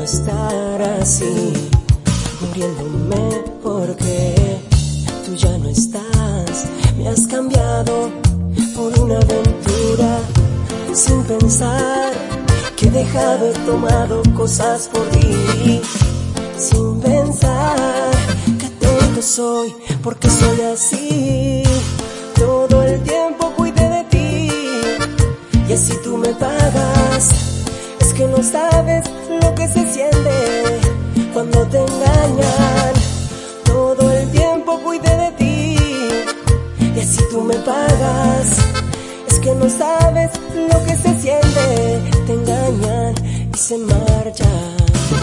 estar así, muriéndome porque tú ya no estás. Me has cambiado por una aventura sin pensar que deja de haber tomado cosas por ti. Sin pensar que tonto soy porque soy así. Todo el tiempo cuidé de ti y así tú me pagas. Es que no sabes lo que se siente cuando te engañan. Todo el tiempo cuidé de ti y así tú me pagas. Es que no sabes lo que se siente. Te engañan y se marchan.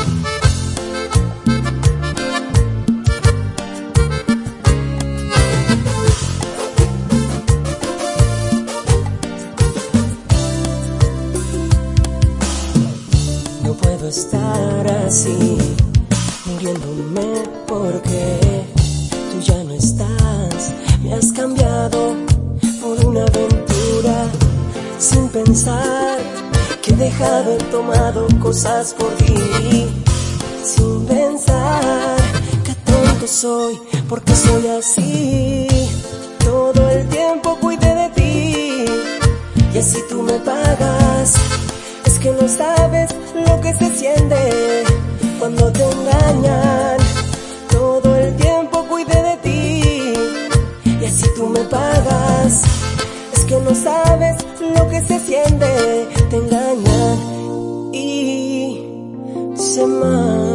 No puedo estar así, muriéndome porque tú ya no estás. Me has cambiado por una aventura sin pensar que deja de haber tomado cosas por ti. Sin pensar que tonto soy porque soy así. Todo el tiempo cuidé de ti y así tú me pagas. Es que no sabes lo que se siente cuando te engañan. Todo el tiempo cuidé de ti y así tú me pagas. Es que no sabes lo que se siente. Te engañan y se marchan.